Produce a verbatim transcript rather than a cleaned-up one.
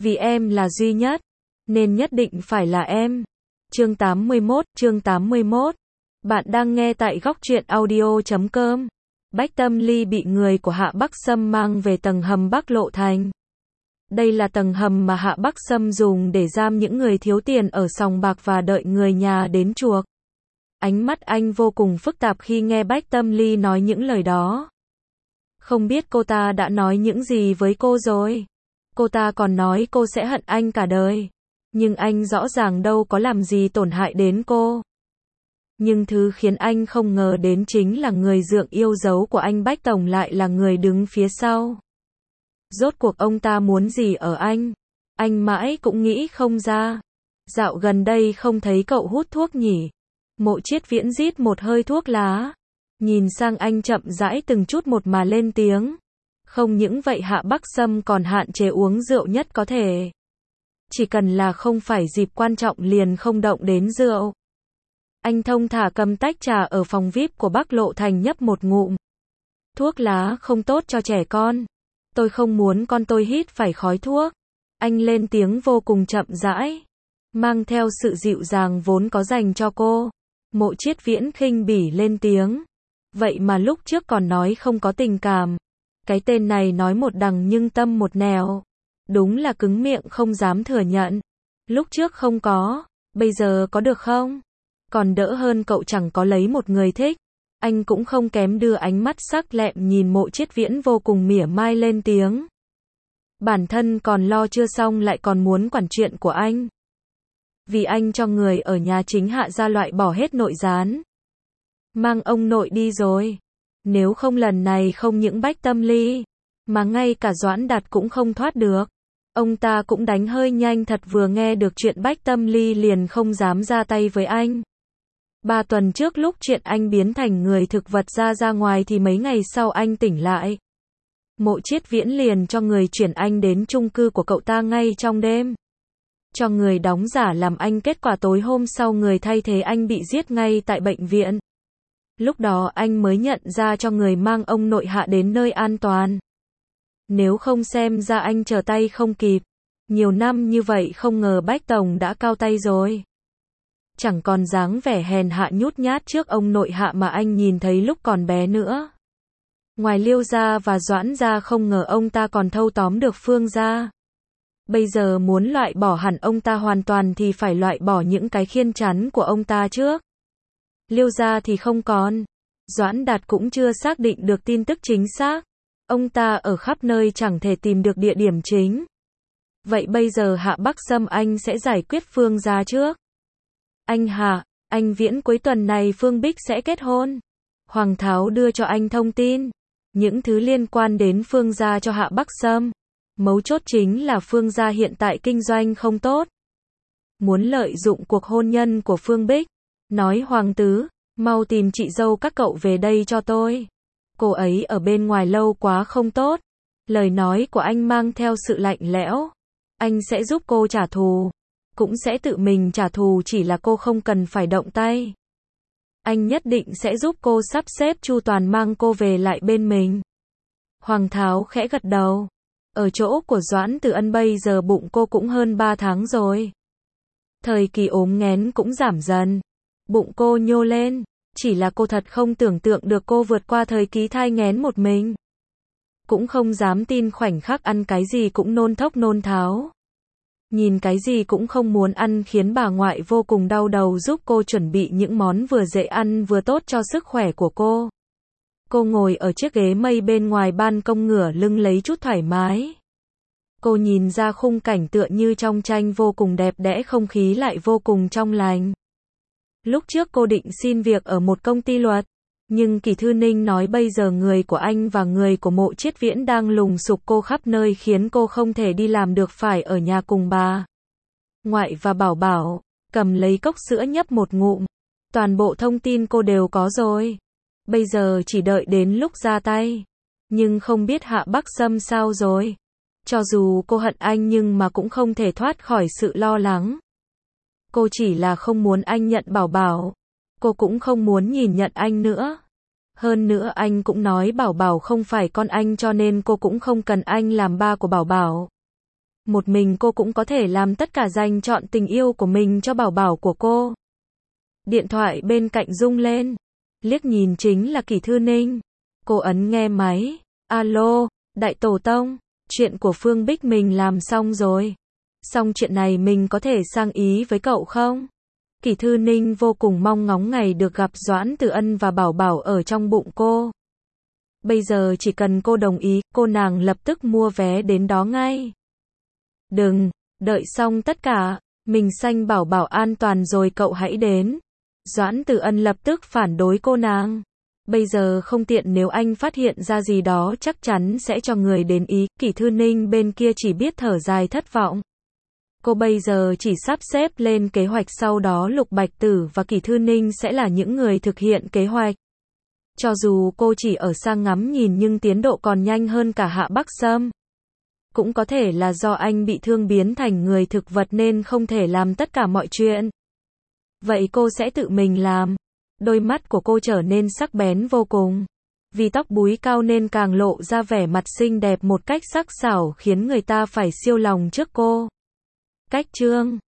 Vì em là duy nhất, nên nhất định phải là em. Chương tám mươi mốt, chương tám mươi mốt. Bạn đang nghe tại góc truyện audio chấm com. Bách Tâm Ly bị người của Hạ Bắc Sâm mang về tầng hầm Bắc Lộ Thành. Đây là tầng hầm mà Hạ Bắc Sâm dùng để giam những người thiếu tiền ở sòng bạc và đợi người nhà đến chuộc. Ánh mắt anh vô cùng phức tạp khi nghe Bách Tâm Ly nói những lời đó. Không biết cô ta đã nói những gì với cô rồi. Cô ta còn nói cô sẽ hận anh cả đời. Nhưng anh rõ ràng đâu có làm gì tổn hại đến cô. Nhưng thứ khiến anh không ngờ đến chính là người dượng yêu dấu của anh Bách Tổng lại là người đứng phía sau. Rốt cuộc ông ta muốn gì ở anh? Anh mãi cũng nghĩ không ra. Dạo gần đây không thấy cậu hút thuốc nhỉ? Mộ Chiết Viễn rít một hơi thuốc lá. Nhìn sang anh chậm rãi từng chút một mà lên tiếng. Không những vậy Hạ Bắc Sâm còn hạn chế uống rượu nhất có thể. Chỉ cần là không phải dịp quan trọng liền không động đến rượu. Anh thông thả cầm tách trà ở phòng vi ai pi của Bắc Lộ Thành nhấp một ngụm. Thuốc lá không tốt cho trẻ con. Tôi không muốn con tôi hít phải khói thuốc. Anh lên tiếng vô cùng chậm rãi. Mang theo sự dịu dàng vốn có dành cho cô. Mộ Chiết Viễn khinh bỉ lên tiếng. Vậy mà lúc trước còn nói không có tình cảm. Cái tên này nói một đằng nhưng tâm một nẻo. Đúng là cứng miệng không dám thừa nhận. Lúc trước không có, bây giờ có được không? Còn đỡ hơn cậu chẳng có lấy một người thích. Anh cũng không kém đưa ánh mắt sắc lẹm nhìn Mộ Chiết Viễn vô cùng mỉa mai lên tiếng. Bản thân còn lo chưa xong lại còn muốn quản chuyện của anh. Vì anh cho người ở nhà chính Hạ ra loại bỏ hết nội gián. Mang ông nội đi rồi. Nếu không lần này không những Bách Tâm Ly, mà ngay cả Doãn Đạt cũng không thoát được. Ông ta cũng đánh hơi nhanh thật, vừa nghe được chuyện Bách Tâm Ly liền không dám ra tay với anh. Ba tuần trước lúc chuyện anh biến thành người thực vật ra ra ngoài thì mấy ngày sau anh tỉnh lại. Mộ Chiết Viễn liền cho người chuyển anh đến chung cư của cậu ta ngay trong đêm. Cho người đóng giả làm anh, kết quả tối hôm sau người thay thế anh bị giết ngay tại bệnh viện. Lúc đó anh mới nhận ra cho người mang ông nội Hạ đến nơi an toàn. Nếu không xem ra anh trở tay không kịp. Nhiều năm như vậy không ngờ Bách Tổng đã cao tay rồi. Chẳng còn dáng vẻ hèn hạ nhút nhát trước ông nội Hạ mà anh nhìn thấy lúc còn bé nữa. Ngoài Liêu gia và Doãn gia không ngờ ông ta còn thâu tóm được Phương gia. Bây giờ muốn loại bỏ hẳn ông ta hoàn toàn thì phải loại bỏ những cái khiên chắn của ông ta trước. Liêu gia thì không còn. Doãn Đạt cũng chưa xác định được tin tức chính xác. Ông ta ở khắp nơi chẳng thể tìm được địa điểm chính. Vậy bây giờ Hạ Bắc Sâm anh sẽ giải quyết Phương gia trước. Anh Hạ, anh Viễn cuối tuần này Phương Bích sẽ kết hôn. Hoàng Tháo đưa cho anh thông tin. Những thứ liên quan đến Phương gia cho Hạ Bắc Sâm. Mấu chốt chính là Phương gia hiện tại kinh doanh không tốt. Muốn lợi dụng cuộc hôn nhân của Phương Bích. Nói Hoàng tứ, mau tìm chị dâu các cậu về đây cho tôi. Cô ấy ở bên ngoài lâu quá không tốt. Lời nói của anh mang theo sự lạnh lẽo. Anh sẽ giúp cô trả thù. Cũng sẽ tự mình trả thù, chỉ là cô không cần phải động tay. Anh nhất định sẽ giúp cô sắp xếp chu toàn mang cô về lại bên mình. Hoàng Tháo khẽ gật đầu. Ở chỗ của Doãn Từ Ân bây giờ bụng cô cũng hơn ba tháng rồi. Thời kỳ ốm nghén cũng giảm dần. Bụng cô nhô lên. Chỉ là cô thật không tưởng tượng được cô vượt qua thời kỳ thai nghén một mình. Cũng không dám tin khoảnh khắc ăn cái gì cũng nôn thốc nôn tháo. Nhìn cái gì cũng không muốn ăn khiến bà ngoại vô cùng đau đầu giúp cô chuẩn bị những món vừa dễ ăn vừa tốt cho sức khỏe của cô. Cô ngồi ở chiếc ghế mây bên ngoài ban công ngửa lưng lấy chút thoải mái. Cô nhìn ra khung cảnh tựa như trong tranh vô cùng đẹp đẽ, không khí lại vô cùng trong lành. Lúc trước cô định xin việc ở một công ty luật, nhưng Kỳ Thư Ninh nói bây giờ người của anh và người của Mộ Chiết Viễn đang lùng sục cô khắp nơi khiến cô không thể đi làm được, phải ở nhà cùng bà ngoại và Bảo Bảo. Cầm lấy cốc sữa nhấp một ngụm. Toàn bộ thông tin cô đều có rồi. Bây giờ chỉ đợi đến lúc ra tay. Nhưng không biết Hạ Bắc Sâm sao rồi. Cho dù cô hận anh nhưng mà cũng không thể thoát khỏi sự lo lắng. Cô chỉ là không muốn anh nhận Bảo Bảo. Cô cũng không muốn nhìn nhận anh nữa. Hơn nữa anh cũng nói Bảo Bảo không phải con anh cho nên cô cũng không cần anh làm ba của Bảo Bảo. Một mình cô cũng có thể làm tất cả, dành trọn tình yêu của mình cho bảo bảo của cô. Điện thoại bên cạnh rung lên. Liếc nhìn chính là Kỷ Thư Ninh. Cô ấn nghe máy. Alo, Đại Tổ Tông, chuyện của Phương Bích mình làm xong rồi. Xong chuyện này mình có thể sang Ý với cậu không? Kỷ Thư Ninh vô cùng mong ngóng ngày được gặp Doãn Tử Ân và bảo bảo ở trong bụng cô. Bây giờ chỉ cần cô đồng ý, cô nàng lập tức mua vé đến đó ngay. Đừng, đợi xong tất cả, mình sanh bảo bảo an toàn rồi cậu hãy đến. Doãn Tử Ân lập tức phản đối cô nàng. Bây giờ không tiện, nếu anh phát hiện ra gì đó chắc chắn sẽ cho người đến Ý. Kỷ Thư Ninh bên kia chỉ biết thở dài thất vọng. Cô bây giờ chỉ sắp xếp lên kế hoạch, sau đó Lục Bạch Tử và Kỷ Thư Ninh sẽ là những người thực hiện kế hoạch. Cho dù cô chỉ ở xa ngắm nhìn nhưng tiến độ còn nhanh hơn cả Hạ Bắc Sâm. Cũng có thể là do anh bị thương biến thành người thực vật nên không thể làm tất cả mọi chuyện. Vậy cô sẽ tự mình làm. Đôi mắt của cô trở nên sắc bén vô cùng. Vì tóc búi cao nên càng lộ ra vẻ mặt xinh đẹp một cách sắc sảo khiến người ta phải siêu lòng trước cô. Cách chương